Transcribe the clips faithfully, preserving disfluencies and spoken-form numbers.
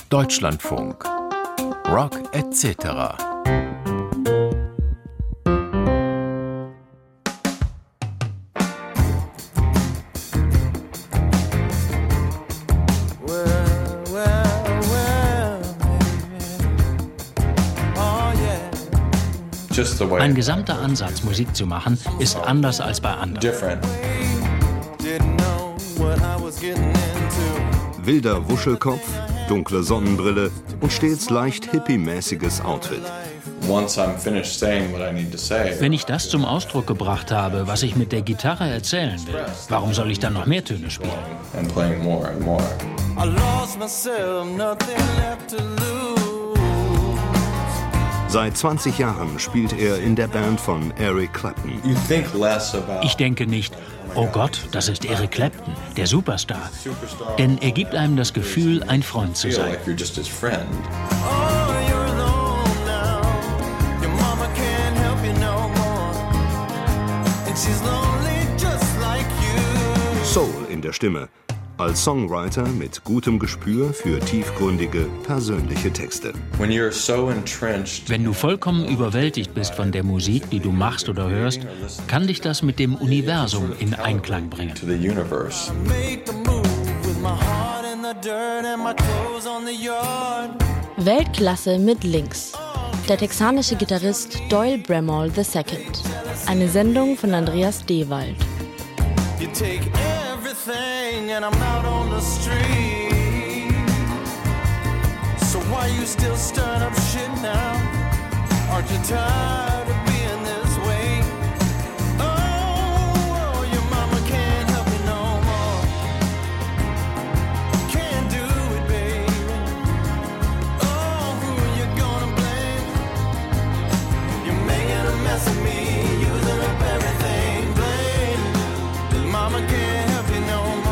Deutschlandfunk Rock et cetera. Ein gesamter Ansatz, Musik zu machen, ist anders als bei anderen. Wilder Wuschelkopf, dunkle Sonnenbrille und stets leicht hippie-mäßiges Outfit. Wenn ich das zum Ausdruck gebracht habe, was ich mit der Gitarre erzählen will, warum soll ich dann noch mehr Töne spielen? Seit zwanzig Jahren spielt er in der Band von Eric Clapton. Ich denke nicht, oh Gott, das ist Eric Clapton, der Superstar. Denn er gibt einem das Gefühl, ein Freund zu sein. Soul in der Stimme. Als Songwriter mit gutem Gespür für tiefgründige, persönliche Texte. Wenn du vollkommen überwältigt bist von der Musik, die du machst oder hörst, kann dich das mit dem Universum in Einklang bringen. Weltklasse mit Links. Der texanische Gitarrist Doyle Bramall der Zweite. Eine Sendung von Andreas Dewald. And I'm out on the street. So why you still stirring up shit now? Aren't you tired of being this way? Oh, your mama can't help you no more. Can't do it, baby. Oh, who you gonna blame? You're making a mess of me, using up everything. Blame. Mama can't help you no more.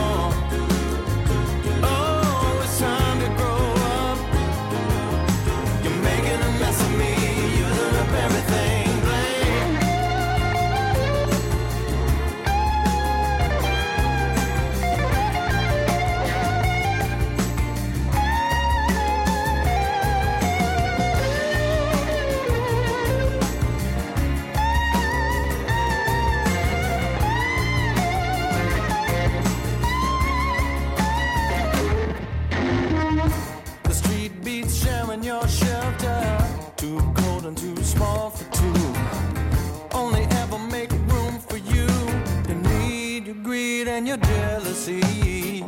Your shelter, too cold and too small for two. Only ever make room for you. You need your greed and your jealousy.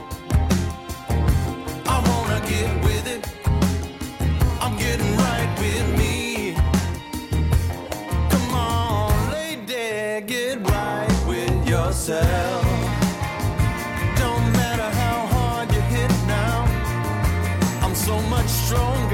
I wanna get with it. I'm getting right with me. Come on, lady, get right with yourself. Don't matter how hard you hit now. I'm so much stronger.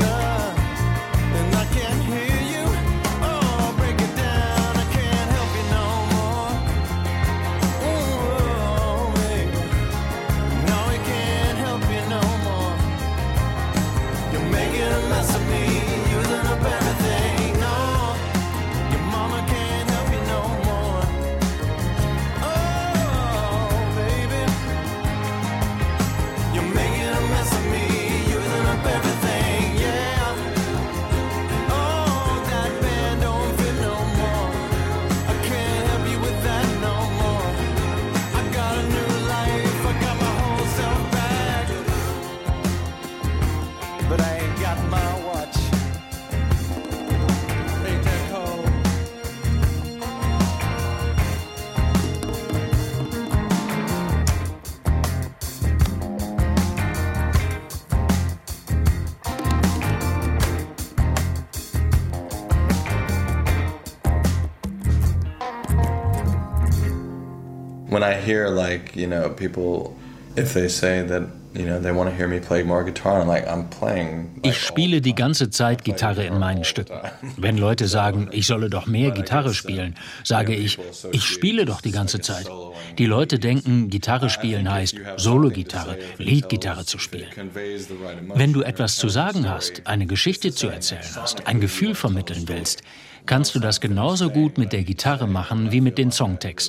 When I hear, like, you know, people, if they say that, you know, they want to hear me play more guitar, I'm like, I'm playing. Ich spiele die ganze Zeit Gitarre in meinen Stücken. Wenn Leute sagen, ich solle doch mehr Gitarre spielen, sage ich, ich spiele doch die ganze Zeit. Die Leute denken, Gitarre spielen heißt Solo-Gitarre, Leadgitarre zu spielen. Wenn du etwas zu sagen hast, eine Geschichte zu erzählen hast, ein Gefühl vermitteln willst, kannst du das genauso gut mit der Gitarre machen wie mit den Songtexten.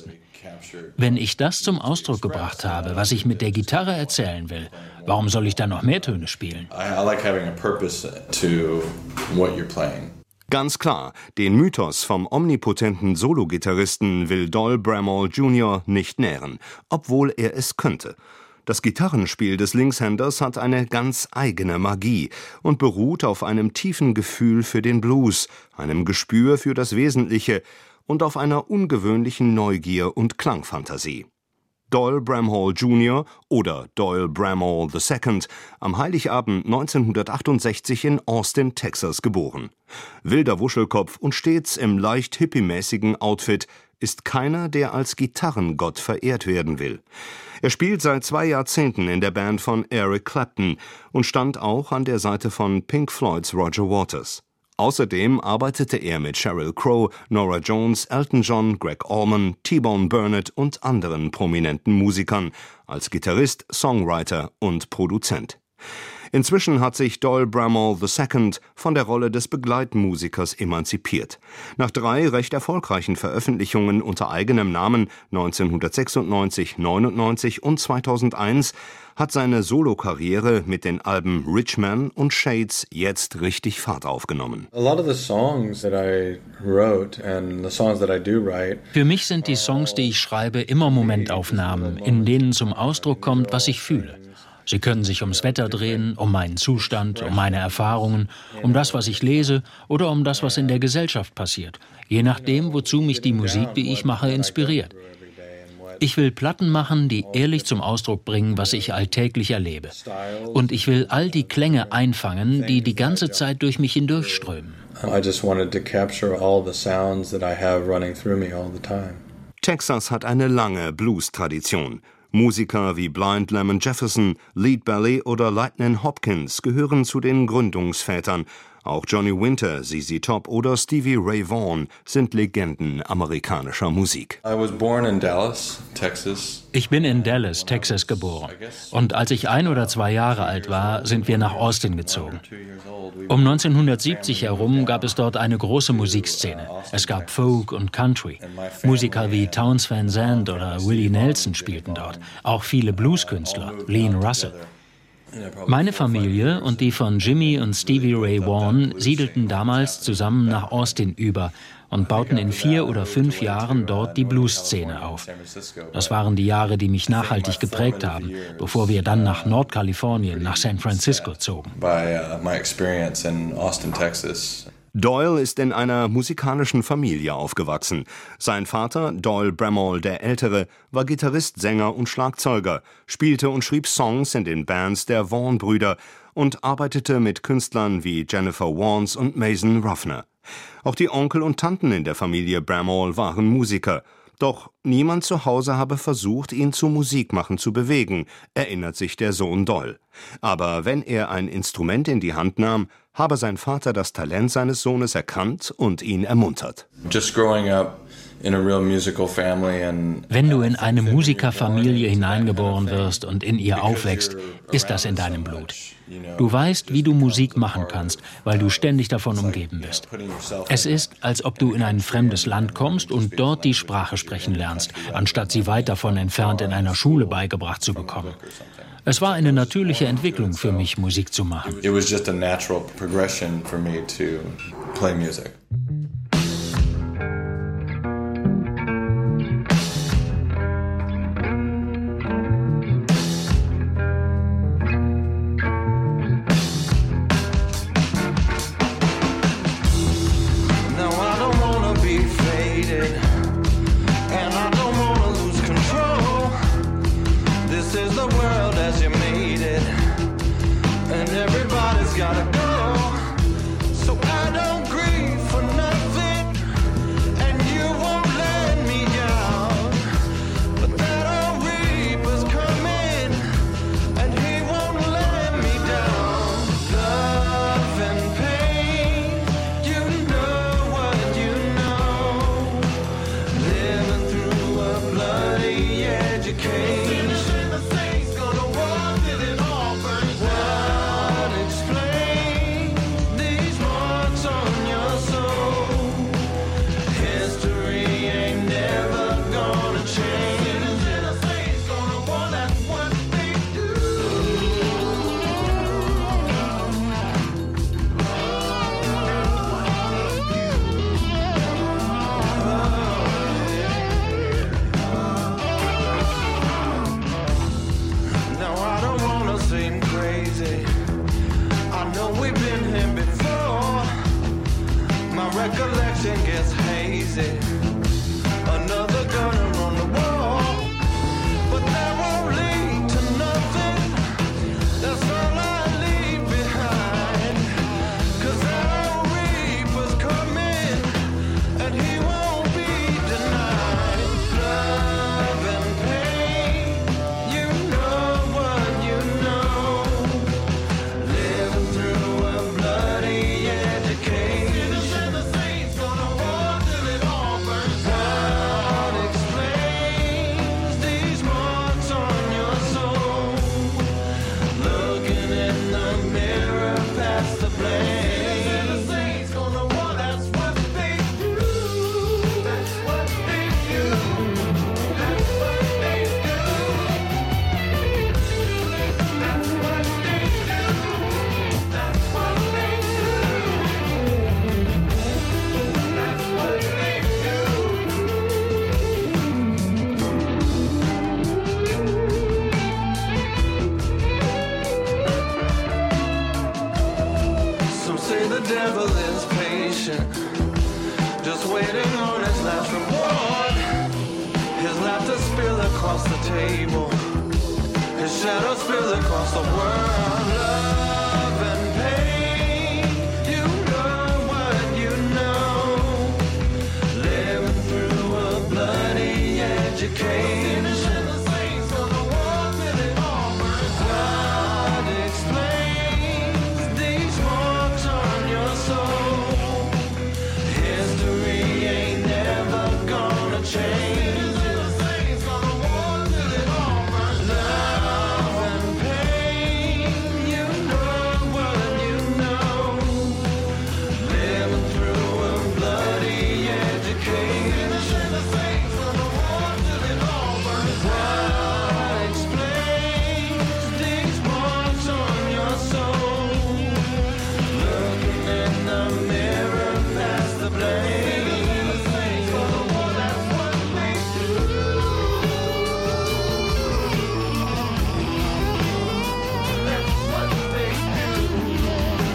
Wenn ich das zum Ausdruck gebracht habe, was ich mit der Gitarre erzählen will, warum soll ich dann noch mehr Töne spielen? I, I like having a purpose to what you're playing. Ganz klar, den Mythos vom omnipotenten Solo-Gitarristen will Doyle Bramall Junior nicht nähren, obwohl er es könnte. Das Gitarrenspiel des Linkshänders hat eine ganz eigene Magie und beruht auf einem tiefen Gefühl für den Blues, einem Gespür für das Wesentliche und auf einer ungewöhnlichen Neugier und Klangfantasie. Doyle Bramall Junior oder Doyle Bramall the Second, am Heiligabend neunzehnhundertachtundsechzig in Austin, Texas geboren. Wilder Wuschelkopf und stets im leicht hippiemäßigen Outfit, ist keiner, der als Gitarrengott verehrt werden will. Er spielt seit zwei Jahrzehnten in der Band von Eric Clapton und stand auch an der Seite von Pink Floyds Roger Waters. Außerdem arbeitete er mit Sheryl Crow, Norah Jones, Elton John, Greg Allman, T-Bone Burnett und anderen prominenten Musikern als Gitarrist, Songwriter und Produzent. Inzwischen hat sich Doyle Bramall the Second von der Rolle des Begleitmusikers emanzipiert. Nach drei recht erfolgreichen Veröffentlichungen unter eigenem Namen neunzehnhundertsechsundneunzig, neunundneunzig und zweitausendeins hat seine Solokarriere mit den Alben Rich Man und Shades jetzt richtig Fahrt aufgenommen. Für mich sind die Songs, die ich schreibe, immer Momentaufnahmen, in denen zum Ausdruck kommt, was ich fühle. Sie können sich ums Wetter drehen, um meinen Zustand, um meine Erfahrungen, um das, was ich lese oder um das, was in der Gesellschaft passiert. Je nachdem, wozu mich die Musik, die ich mache, inspiriert. Ich will Platten machen, die ehrlich zum Ausdruck bringen, was ich alltäglich erlebe. Und ich will all die Klänge einfangen, die die ganze Zeit durch mich hindurchströmen. Texas hat eine lange Blues-Tradition. Musiker wie Blind Lemon Jefferson, Lead Belly oder Lightnin' Hopkins gehören zu den Gründungsvätern. Auch Johnny Winter, Z Z Top oder Stevie Ray Vaughan sind Legenden amerikanischer Musik. I was born in Dallas, Texas. Ich bin in Dallas, Texas geboren. Und als ich ein oder zwei Jahre alt war, sind wir nach Austin gezogen. Um neunzehnhundertsiebzig herum gab es dort eine große Musikszene. Es gab Folk und Country. Musiker wie Townes Van Zandt oder Willie Nelson spielten dort. Auch viele Blueskünstler, Lean Russell. Meine Familie und die von Jimmy und Stevie Ray Vaughan siedelten damals zusammen nach Austin über und bauten in vier oder fünf Jahren dort die Blues-Szene auf. Das waren die Jahre, die mich nachhaltig geprägt haben, bevor wir dann nach Nordkalifornien, nach San Francisco zogen. Doyle ist in einer musikalischen Familie aufgewachsen. Sein Vater, Doyle Bramall der Ältere, war Gitarrist, Sänger und Schlagzeuger, spielte und schrieb Songs in den Bands der Vaughan-Brüder und arbeitete mit Künstlern wie Jennifer Warnes und Mason Ruffner. Auch die Onkel und Tanten in der Familie Bramall waren Musiker. Doch niemand zu Hause habe versucht, ihn zu Musikmachen zu bewegen, erinnert sich der Sohn Doyle. Aber wenn er ein Instrument in die Hand nahm, habe sein Vater das Talent seines Sohnes erkannt und ihn ermuntert. Just growing up in a real musical family and Wenn du in eine Musikerfamilie hineingeboren wirst und in ihr aufwächst, ist das in deinem Blut. Du weißt, wie du Musik machen kannst, weil du ständig davon umgeben bist. Es ist, als ob du in ein fremdes Land kommst und dort die Sprache sprechen lernst, anstatt sie weit davon entfernt in einer Schule beigebracht zu bekommen. Es war eine natürliche Entwicklung für mich, Musik zu machen. it was just a natural progression for me to play music. Now I don't wanna be faded, and I don't wanna lose control. This is the world as you made it, and everybody's gotta go. So I don't grieve for vision gets hazy. Another gunner on the wall, but that won't lead to nothing. That's all I leave behind. 'Cause our reaper's coming, and he won't be denied. Love and pain, you know what you know. Living through a bloody education. The saints gonna war till it all burns out. What explains these marks on your soul? Looking in the mirror past the blame. The saints gonna war, that's what they do. That's what they do. That's what they do. That's what they do. That's what they do. That's what they do. Some say the devil is patient, just waiting on his last reward. His laughter spill across the table, his shadow spill across the world. Love and pain, you know what you know. Living through a bloody education. What explains these marks on your soul? History ain't never gonna change. Love and pain, you know what you know. Living through a bloody education. What explains these marks on your soul? Looking in the mirror past the blame. That's what they do. That's what they do.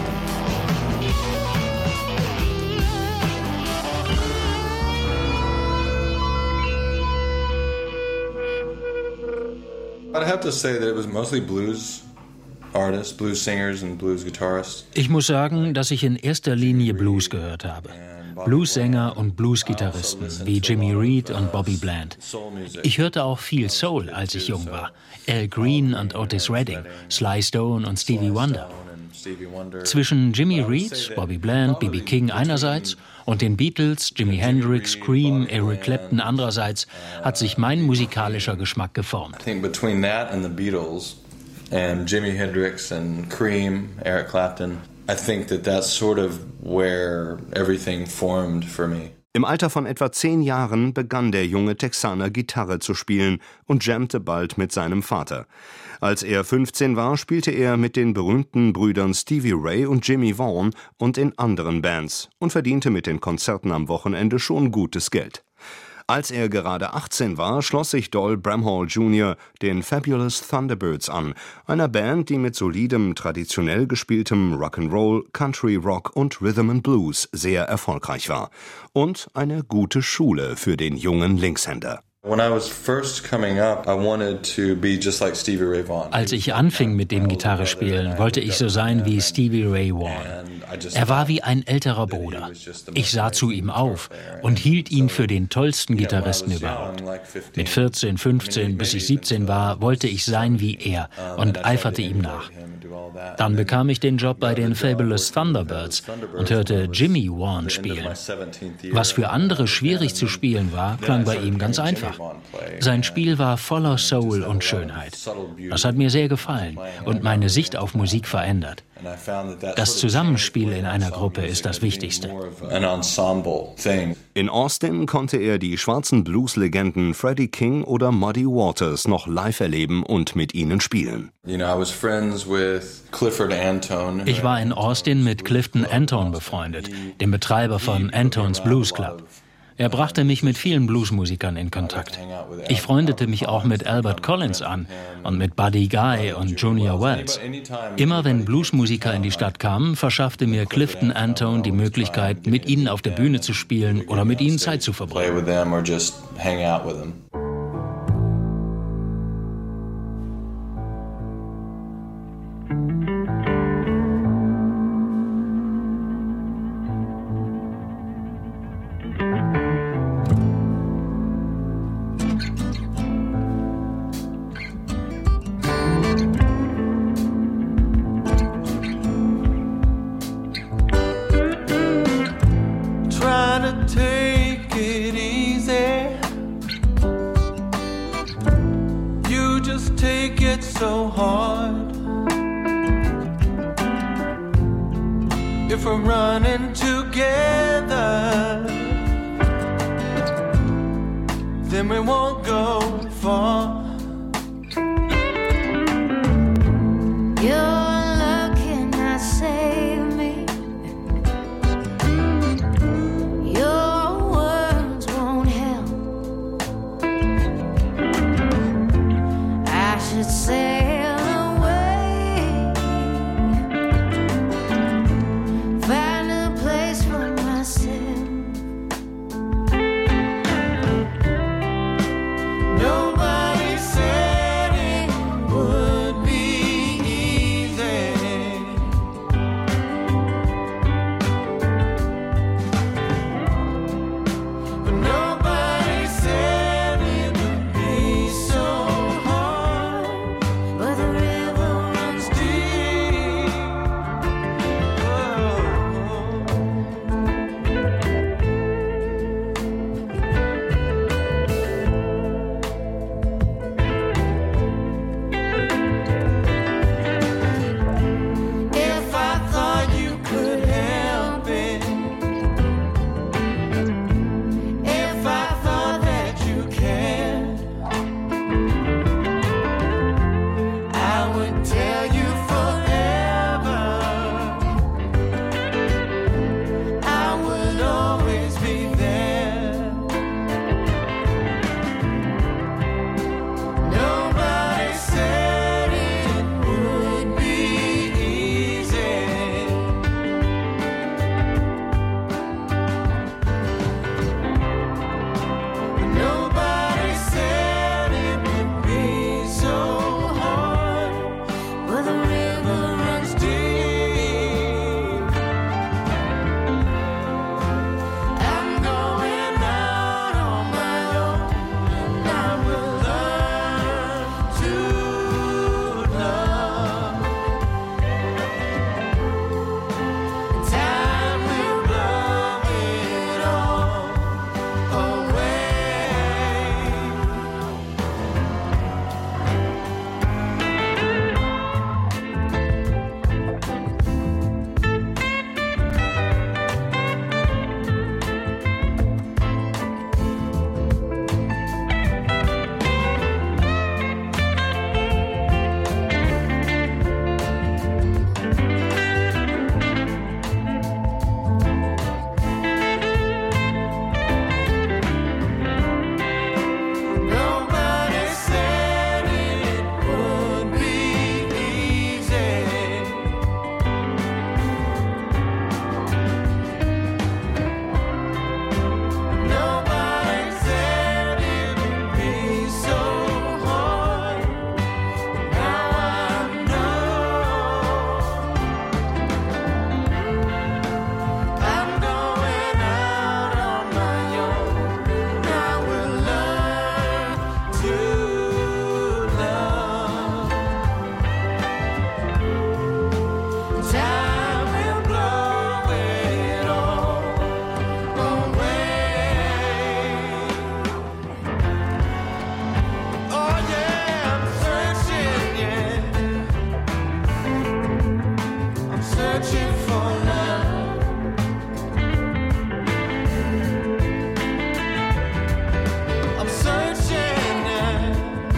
I'd have to say that it was mostly blues artists, blues singers and blues guitarists. Ich muss sagen, dass ich in erster Linie Blues gehört habe. Bluessänger und Bluesgitarristen wie Jimmy Reed und Bobby Bland. Ich hörte auch viel Soul, als ich jung war. Al Green und Otis Redding, Sly Stone und Stevie Wonder. Zwischen Jimmy Reed, Bobby Bland, B B King einerseits und den Beatles, Jimi Hendrix, Cream, Eric Clapton andererseits hat sich mein musikalischer Geschmack geformt. I think between that and the Beatles and Jimi Hendrix and Cream, Eric Clapton, I think that that's sort of where everything formed for me. Im Alter von etwa zehn Jahren begann der junge Texaner Gitarre zu spielen und jammte bald mit seinem Vater. Als er fünfzehn war, spielte er mit den berühmten Brüdern Stevie Ray und Jimmy Vaughan und in anderen Bands und verdiente mit den Konzerten am Wochenende schon gutes Geld. Als er gerade achtzehn war, schloss sich Doyle Bramhall Junior den Fabulous Thunderbirds an, einer Band, die mit solidem, traditionell gespieltem Rock'n'Roll, Country Rock und Rhythm and Blues sehr erfolgreich war. Und eine gute Schule für den jungen Linkshänder. When I was first coming up, I wanted to be just like Stevie Ray Vaughan. Als ich anfing mit dem Gitarrespielen, wollte ich so sein wie Stevie Ray Vaughan. Er war wie ein älterer Bruder. Ich sah zu ihm auf und hielt ihn für den tollsten Gitarristen überhaupt. Mit vierzehn, fünfzehn, bis ich siebzehn war, wollte ich sein wie er und eiferte ihm nach. Dann bekam ich den Job bei den Fabulous Thunderbirds und hörte Jimmy Vaughan spielen. Was für andere schwierig zu spielen war, klang bei ihm ganz einfach. Sein Spiel war voller Soul und Schönheit. Das hat mir sehr gefallen und meine Sicht auf Musik verändert. Das Zusammenspiel in einer Gruppe ist das Wichtigste. In Austin konnte er die schwarzen Blues-Legenden Freddie King oder Muddy Waters noch live erleben und mit ihnen spielen. You know, I was friends with Clifford Antone. Ich war in Austin mit Clifton Antone befreundet, dem Betreiber von Antone's Blues Club. Er brachte mich mit vielen Bluesmusikern in Kontakt. Ich freundete mich auch mit Albert Collins an und mit Buddy Guy und Junior Wells. Immer wenn Bluesmusiker in die Stadt kamen, verschaffte mir Clifton Antone die Möglichkeit, mit ihnen auf der Bühne zu spielen oder mit ihnen Zeit zu verbringen.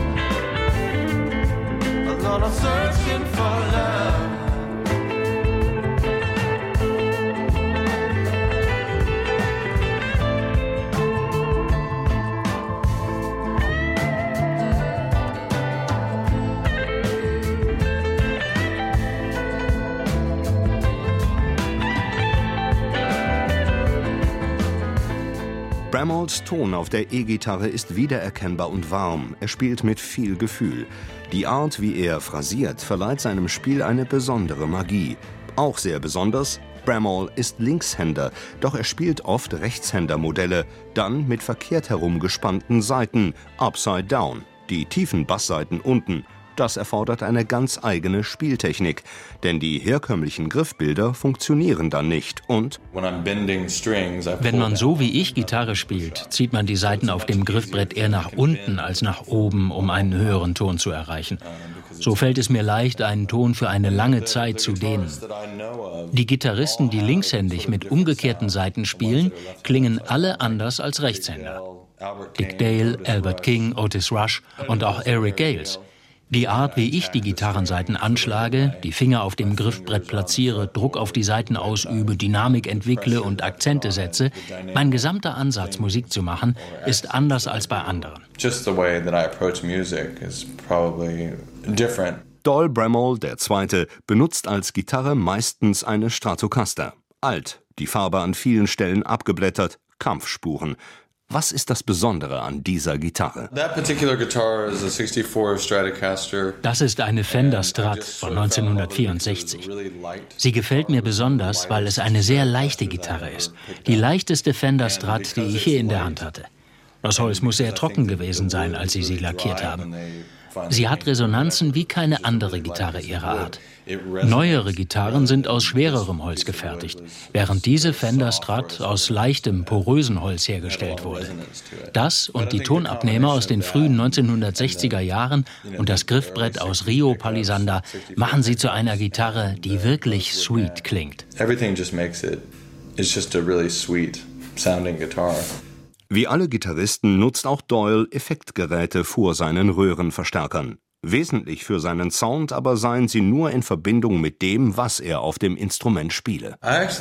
searching for love. Bramalls Ton auf der E-Gitarre ist wiedererkennbar und warm. Er spielt mit viel Gefühl. Die Art, wie er phrasiert, verleiht seinem Spiel eine besondere Magie. Auch sehr besonders: Bramall ist Linkshänder, doch er spielt oft Rechtshändermodelle, dann mit verkehrt herum gespannten Saiten, upside down, die tiefen Basssaiten unten. Das erfordert eine ganz eigene Spieltechnik, denn die herkömmlichen Griffbilder funktionieren dann nicht und wenn man so wie ich Gitarre spielt, zieht man die Saiten auf dem Griffbrett eher nach unten als nach oben, um einen höheren Ton zu erreichen. So fällt es mir leicht, einen Ton für eine lange Zeit zu dehnen. Die Gitarristen, die linkshändig mit umgekehrten Saiten spielen, klingen alle anders als Rechtshänder. Dick Dale, Albert King, Otis Rush und auch Eric Gales. Die Art, wie ich die Gitarrensaiten anschlage, die Finger auf dem Griffbrett platziere, Druck auf die Saiten ausübe, Dynamik entwickle und Akzente setze, mein gesamter Ansatz, Musik zu machen, ist anders als bei anderen. Doyle Bramall, der Zweite, benutzt als Gitarre meistens eine Stratocaster. Alt, die Farbe an vielen Stellen abgeblättert, Kampfspuren. Was ist das Besondere an dieser Gitarre? Das ist eine Fender Strat von neunzehnhundertvierundsechzig. Sie gefällt mir besonders, weil es eine sehr leichte Gitarre ist. Die leichteste Fender Strat, die ich je in der Hand hatte. Das Holz muss sehr trocken gewesen sein, als sie sie lackiert haben. Sie hat Resonanzen wie keine andere Gitarre ihrer Art. Neuere Gitarren sind aus schwererem Holz gefertigt, während diese Fender Strat aus leichtem, porösen Holz hergestellt wurde. Das und die Tonabnehmer aus den frühen neunzehnhundertsechziger Jahren und das Griffbrett aus Rio Palisander machen sie zu einer Gitarre, die wirklich sweet klingt. Wie alle Gitarristen nutzt auch Doyle Effektgeräte vor seinen Röhrenverstärkern. Wesentlich für seinen Sound aber seien sie nur in Verbindung mit dem, was er auf dem Instrument spiele.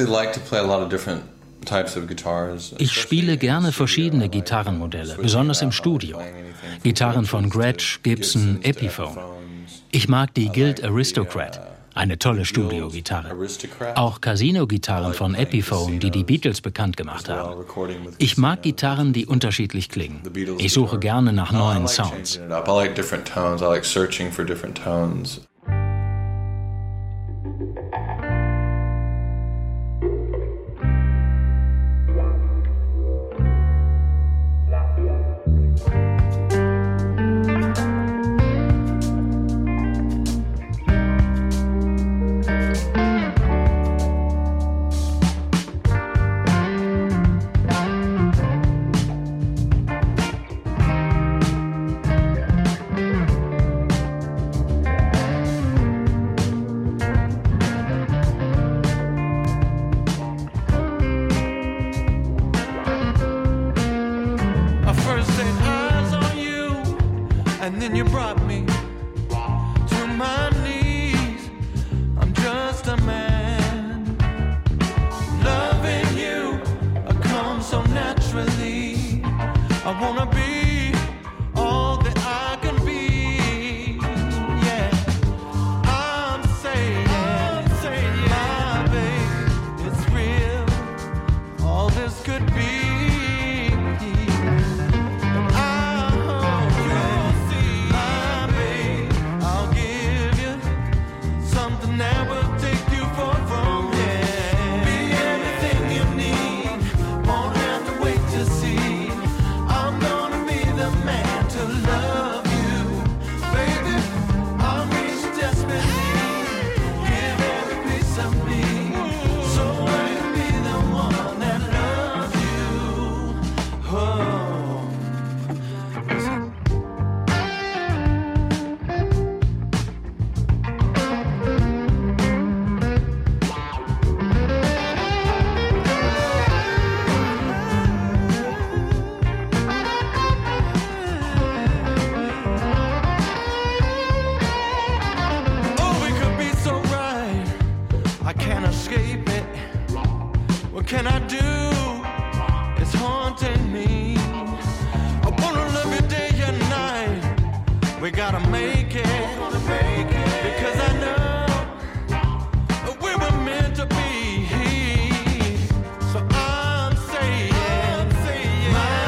Ich spiele gerne verschiedene Gitarrenmodelle, besonders im Studio. Gitarren von Gretsch, Gibson, Epiphone. Ich mag die Guild Aristocrat. Eine tolle Studiogitarre. Auch Casino-Gitarren von Epiphone, die die Beatles bekannt gemacht haben. Ich mag Gitarren, die unterschiedlich klingen. Ich suche gerne nach neuen Sounds. So I'm saying, my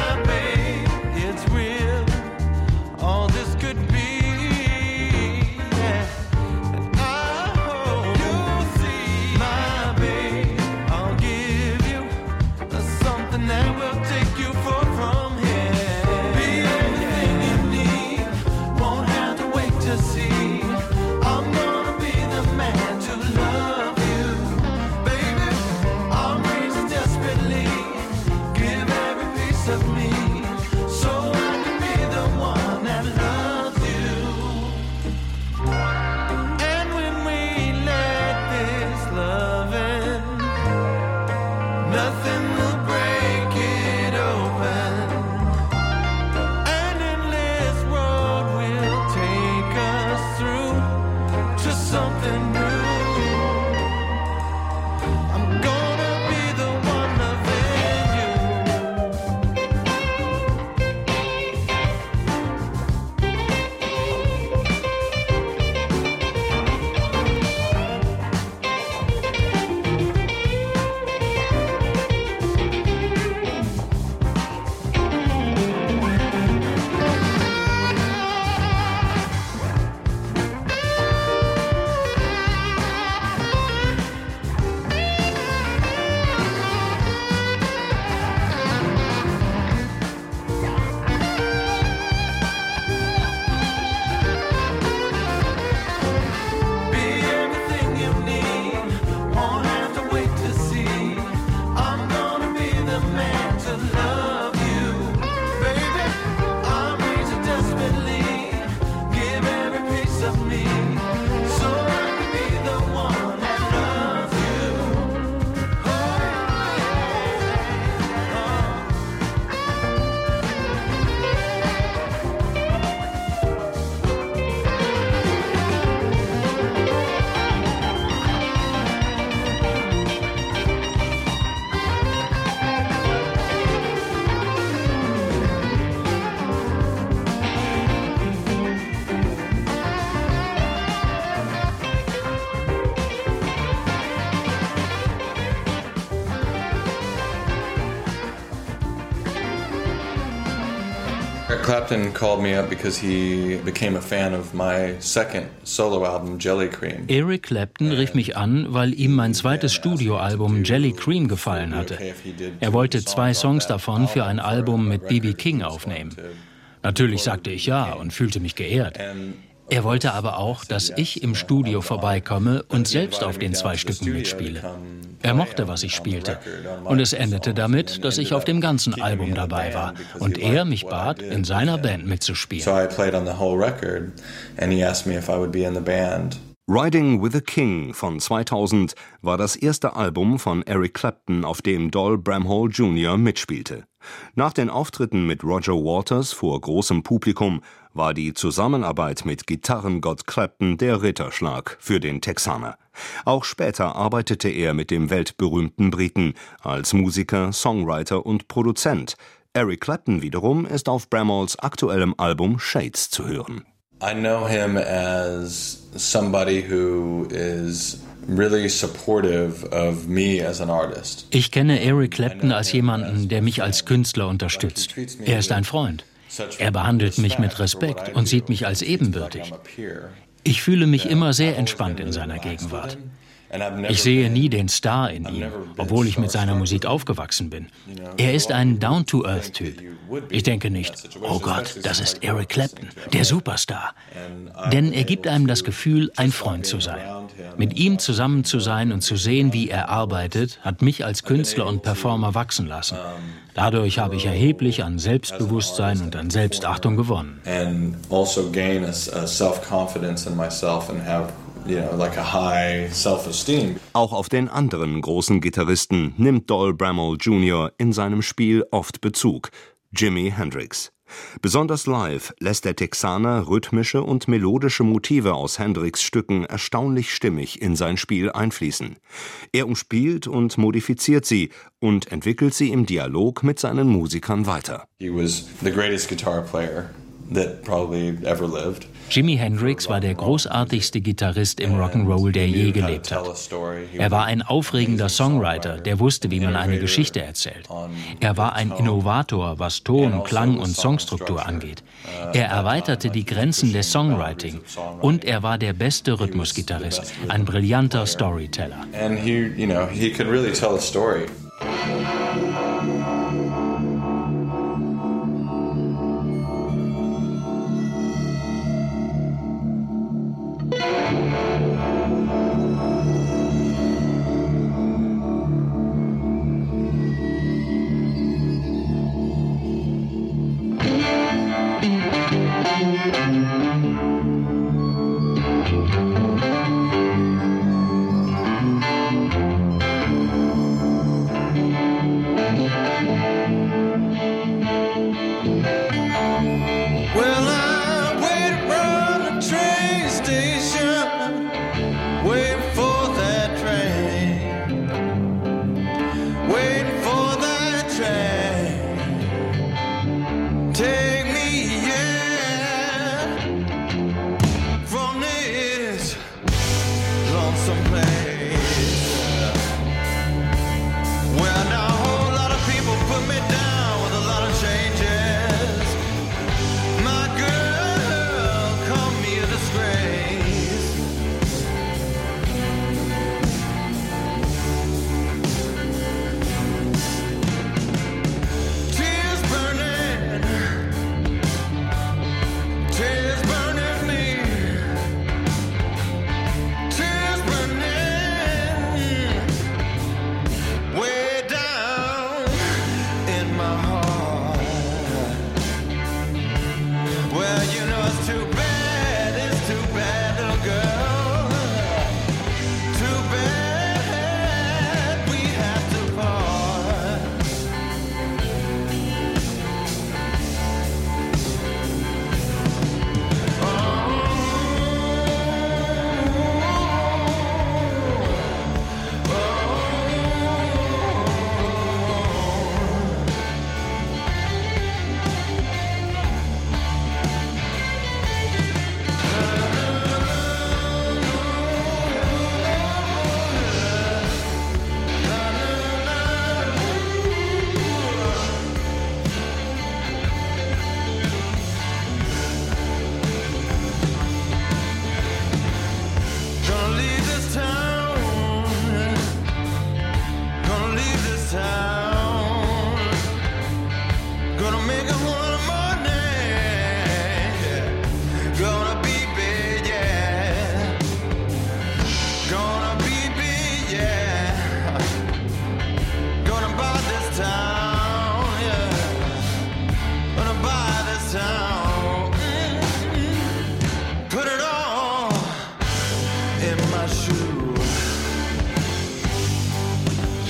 Eric Clapton called me up because he became a fan of my second solo album, Jelly Cream. Eric Clapton rief mich an, weil ihm mein zweites Studioalbum Jelly Cream gefallen hatte. Er wollte zwei Songs davon für ein Album mit B B King aufnehmen. Natürlich sagte ich ja und fühlte mich geehrt. Er wollte aber auch, dass ich im Studio vorbeikomme und selbst auf den zwei Stücken mitspiele. Er mochte, was ich spielte. Und es endete damit, dass ich auf dem ganzen Album dabei war und er mich bat, in seiner Band mitzuspielen. Riding with a King von zweitausend war das erste Album von Eric Clapton, auf dem Doyle Bramhall Junior mitspielte. Nach den Auftritten mit Roger Waters vor großem Publikum war die Zusammenarbeit mit Gitarrengott Clapton der Ritterschlag für den Texaner. Auch später arbeitete er mit dem weltberühmten Briten als Musiker, Songwriter und Produzent. Eric Clapton wiederum ist auf Bramhalls aktuellem Album Shades zu hören. I know him as somebody who is really supportive of me as an artist. Ich kenne Eric Clapton als jemanden, der mich als Künstler unterstützt. Er ist ein Freund. Er behandelt mich mit Respekt und sieht mich als ebenbürtig. Ich fühle mich immer sehr entspannt in seiner Gegenwart. Ich sehe nie den Star in ihm, obwohl ich mit seiner Musik aufgewachsen bin. Er ist ein Down-to-Earth-Typ. Ich denke nicht, oh Gott, das ist Eric Clapton, der Superstar. Denn er gibt einem das Gefühl, ein Freund zu sein. Mit ihm zusammen zu sein und zu sehen, wie er arbeitet, hat mich als Künstler und Performer wachsen lassen. Dadurch habe ich erheblich an Selbstbewusstsein und an Selbstachtung gewonnen. And also gain a, a self-confidence in myself and have You know, like a high self-esteem. Auch auf den anderen großen Gitarristen nimmt Doyle Bramhall Junior in seinem Spiel oft Bezug: Jimi Hendrix. Besonders live lässt der Texaner rhythmische und melodische Motive aus Hendrix' Stücken erstaunlich stimmig in sein Spiel einfließen. Er umspielt und modifiziert sie und entwickelt sie im Dialog mit seinen Musikern weiter. He was the greatest guitar player that probably ever lived. Jimi Hendrix war der großartigste Gitarrist im Rock'n'Roll, der je gelebt hat. Er war ein aufregender Songwriter, der wusste, wie man eine Geschichte erzählt. Er war ein Innovator, was Ton, Klang und Songstruktur angeht. Er erweiterte die Grenzen des Songwriting und er war der beste Rhythmusgitarrist, ein brillanter Storyteller. And he, you know, he could really tell a story.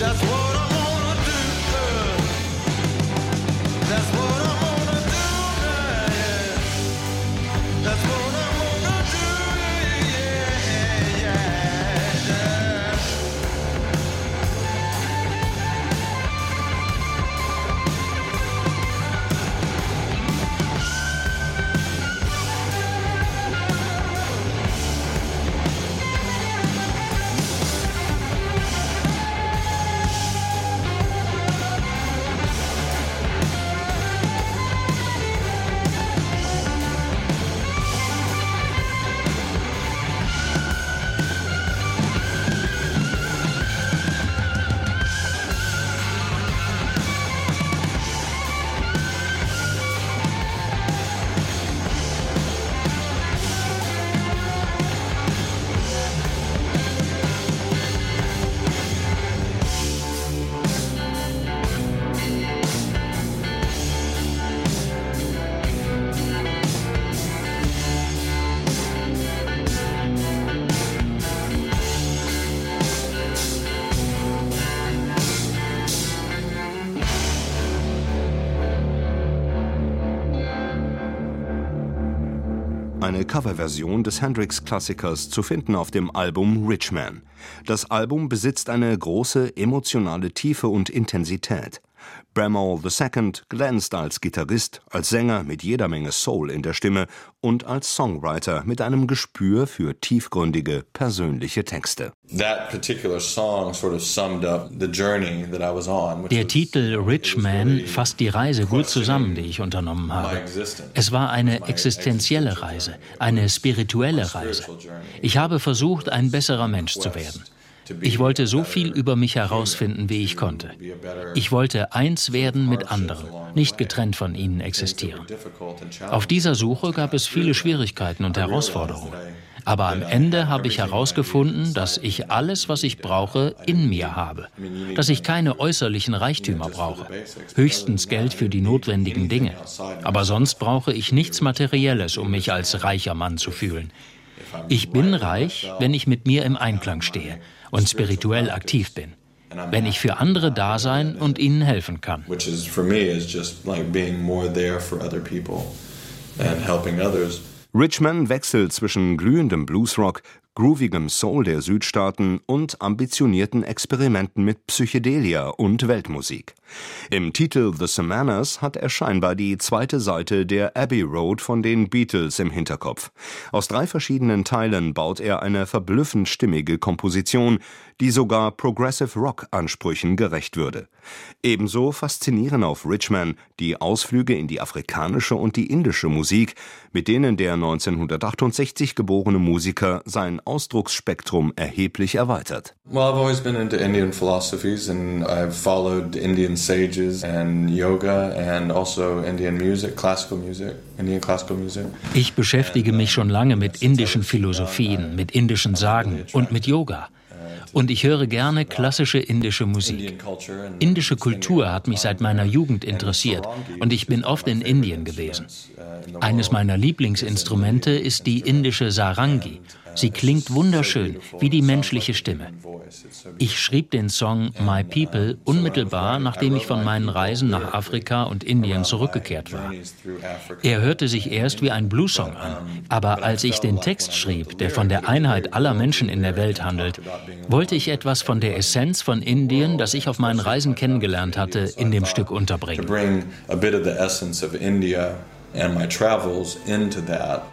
That's what I wanna do. That's what I wanna do. Yeah. That's what I wanna do. Yeah, yeah, yeah. Eine Coverversion des Hendrix-Klassikers zu finden auf dem Album Rich Man. Das Album besitzt eine große emotionale Tiefe und Intensität. Bramall the Second glänzt als Gitarrist, als Sänger mit jeder Menge Soul in der Stimme und als Songwriter mit einem Gespür für tiefgründige, persönliche Texte. That particular song sort of summed up the journey that I was on. Der Titel Rich Man fasst die Reise gut zusammen, die ich unternommen habe. Es war eine existenzielle Reise, eine spirituelle Reise. Ich habe versucht, ein besserer Mensch zu werden. Ich wollte so viel über mich herausfinden, wie ich konnte. Ich wollte eins werden mit anderen, nicht getrennt von ihnen existieren. Auf dieser Suche gab es viele Schwierigkeiten und Herausforderungen. Aber am Ende habe ich herausgefunden, dass ich alles, was ich brauche, in mir habe. Dass ich keine äußerlichen Reichtümer brauche. Höchstens Geld für die notwendigen Dinge. Aber sonst brauche ich nichts Materielles, um mich als reicher Mann zu fühlen. Ich bin reich, wenn ich mit mir im Einklang stehe und spirituell aktiv bin, wenn ich für andere da sein und ihnen helfen kann. Which is for me is just like being more there for other people and helping others. Rich Man wechselt zwischen glühendem Bluesrock, groovigem Soul der Südstaaten und ambitionierten Experimenten mit Psychedelia und Weltmusik. Im Titel The Samannas hat er scheinbar die zweite Seite der Abbey Road von den Beatles im Hinterkopf. Aus drei verschiedenen Teilen baut er eine verblüffend stimmige Komposition, die sogar Progressive Rock-Ansprüchen gerecht würde. Ebenso faszinieren auf Rich Man die Ausflüge in die afrikanische und die indische Musik, mit denen der neunzehnhundertachtundsechzig geborene Musiker sein Ausdrucksspektrum erheblich erweitert. Well, I've always been into Indian philosophies and I've followed Indian sages and yoga and also Indian music, classical music, Indian classical music. Ich beschäftige mich schon lange mit indischen Philosophien, mit indischen Sagen und mit Yoga. Und ich höre gerne klassische indische Musik. Indische Kultur hat mich seit meiner Jugend interessiert und ich bin oft in Indien gewesen. Eines meiner Lieblingsinstrumente ist die indische Sarangi. Sie klingt wunderschön, wie die menschliche Stimme. Ich schrieb den Song My People unmittelbar, nachdem ich von meinen Reisen nach Afrika und Indien zurückgekehrt war. Er hörte sich erst wie ein Blues-Song an, aber als ich den Text schrieb, der von der Einheit aller Menschen in der Welt handelt, wollte ich etwas von der Essenz von Indien, das ich auf meinen Reisen kennengelernt hatte, in dem Stück unterbringen. And my travels into that.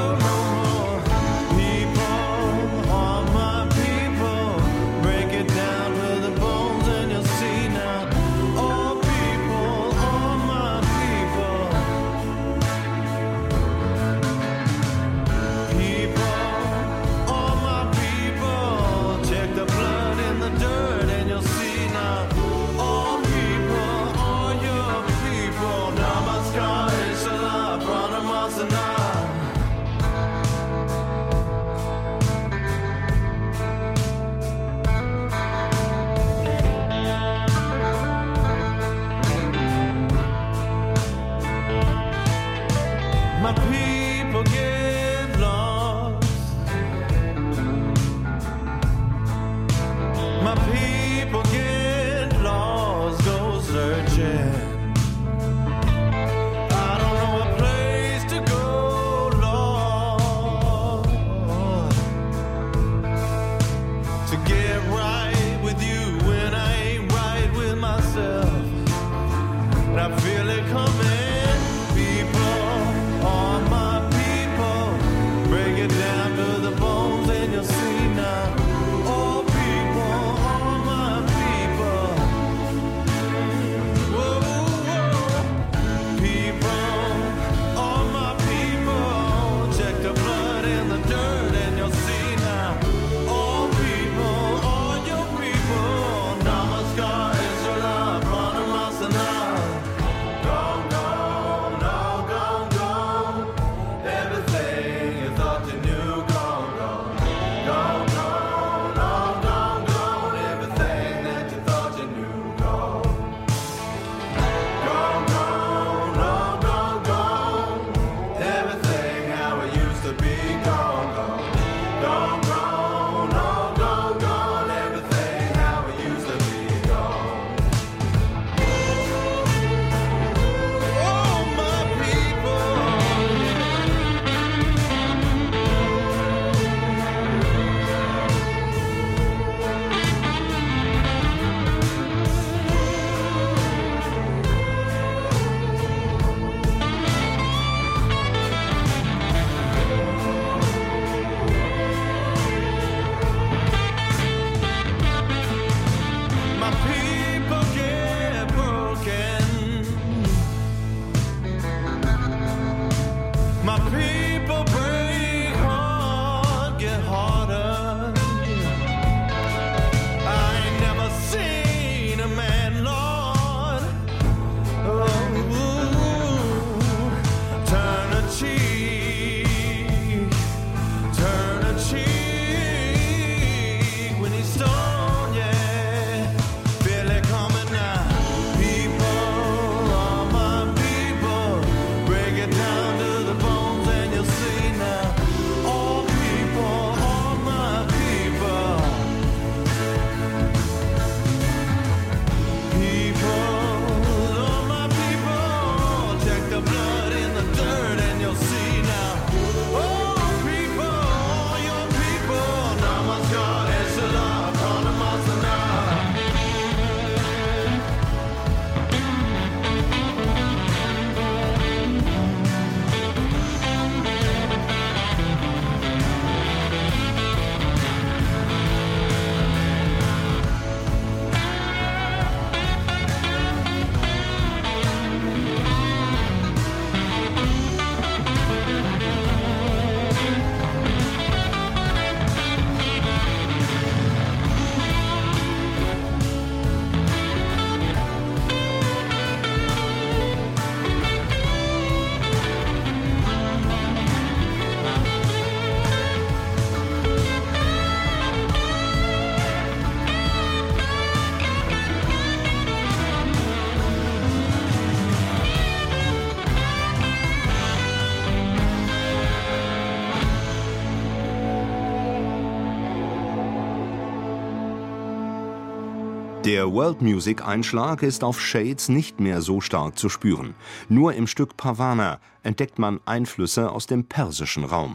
Der World-Music-Einschlag ist auf Shades nicht mehr so stark zu spüren. Nur im Stück Pavana entdeckt man Einflüsse aus dem persischen Raum.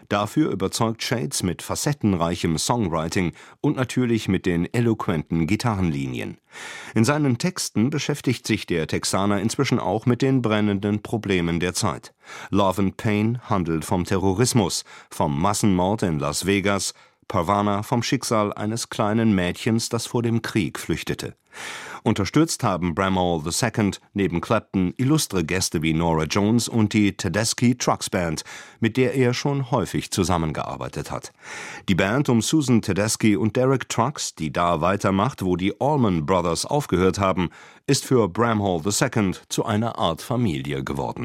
Dafür überzeugt Shades mit facettenreichem Songwriting und natürlich mit den eloquenten Gitarrenlinien. In seinen Texten beschäftigt sich der Texaner inzwischen auch mit den brennenden Problemen der Zeit. Love and Pain handelt vom Terrorismus, vom Massenmord in Las Vegas, Parvana vom Schicksal eines kleinen Mädchens, das vor dem Krieg flüchtete. Unterstützt haben Bramall the Second neben Clapton illustre Gäste wie Norah Jones und die Tedeschi Trucks Band, mit der er schon häufig zusammengearbeitet hat. Die Band um Susan Tedeschi und Derek Trucks, die da weitermacht, wo die Allman Brothers aufgehört haben, ist für Bramall the Second zu einer Art Familie geworden.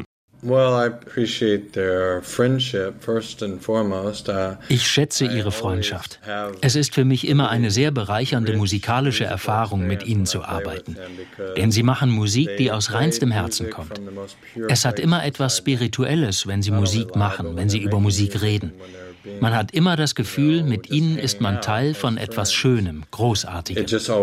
Ich schätze Ihre Freundschaft. Es ist für mich immer eine sehr bereichernde musikalische Erfahrung, mit Ihnen zu arbeiten. Denn Sie machen Musik, die aus reinstem Herzen kommt. Es hat immer etwas Spirituelles, wenn Sie Musik machen, wenn Sie über Musik reden. Man hat immer das Gefühl, mit Ihnen ist man Teil von etwas Schönem, Großartigem.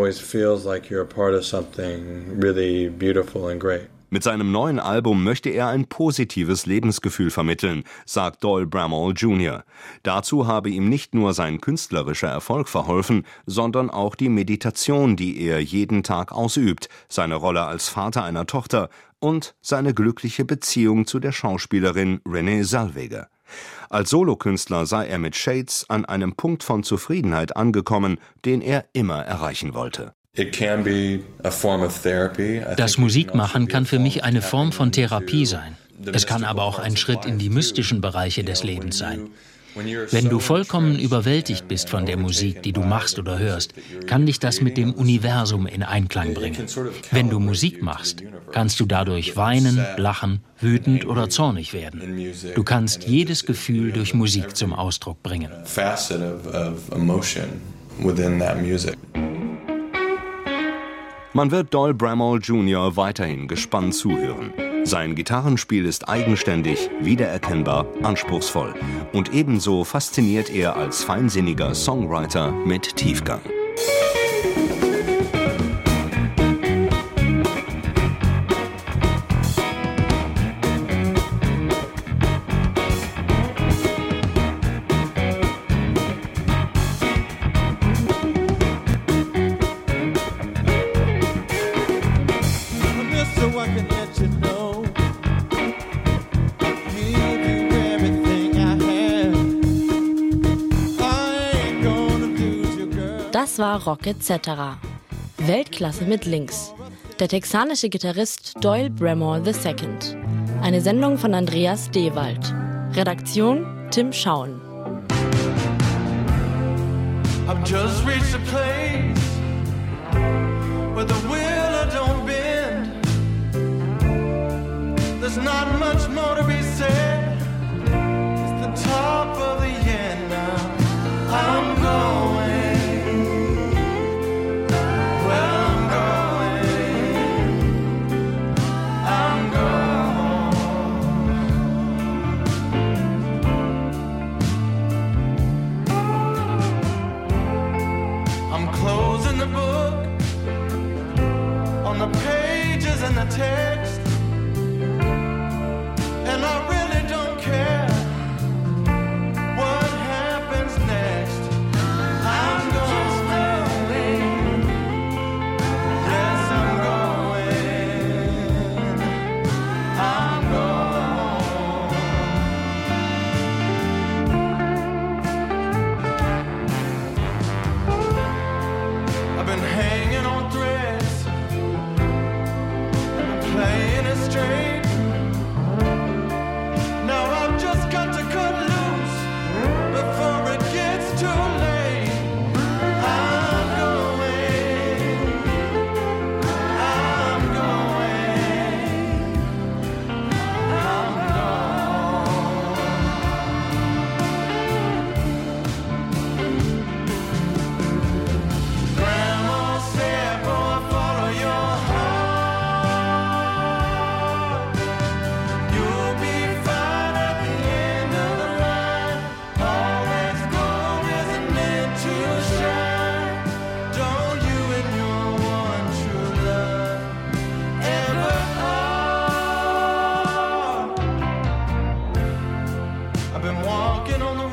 Mit seinem neuen Album möchte er ein positives Lebensgefühl vermitteln, sagt Doyle Bramall Junior Dazu habe ihm nicht nur sein künstlerischer Erfolg verholfen, sondern auch die Meditation, die er jeden Tag ausübt, seine Rolle als Vater einer Tochter und seine glückliche Beziehung zu der Schauspielerin Renée Zellweger. Als Solokünstler sei er mit Shades an einem Punkt von Zufriedenheit angekommen, den er immer erreichen wollte. Das Musikmachen kann für mich eine Form von Therapie sein. Es kann aber auch ein Schritt in die mystischen Bereiche des Lebens sein. Wenn du vollkommen überwältigt bist von der Musik, die du machst oder hörst, kann dich das mit dem Universum in Einklang bringen. Wenn du Musik machst, kannst du dadurch weinen, lachen, wütend oder zornig werden. Du kannst jedes Gefühl durch Musik zum Ausdruck bringen. Man wird Doyle Bramall Junior weiterhin gespannt zuhören. Sein Gitarrenspiel ist eigenständig, wiedererkennbar, anspruchsvoll. Und ebenso fasziniert er als feinsinniger Songwriter mit Tiefgang. Das war Rock et cetera. Weltklasse mit Links. Der texanische Gitarrist Doyle Bramall the Second. Eine Sendung von Andreas Dewald. Redaktion Tim Schauen. I've just reached a place where the wheel don't bend. There's not much more to be said. It's the top of the end now. I'm going. The pages and the text, and I really don't care what happens next. I'm going, yes I'm going, I'm going. I've been hanging on threads, playing it straight. Now I've just got to cut loose before it gets too late. I'm going, I'm going, I'm going. Grandma said, boy, follow your heart. You'll be fine at the end of the line. All that's gold isn't meant to shine. Don't you and your one true love ever part? I've been walking on the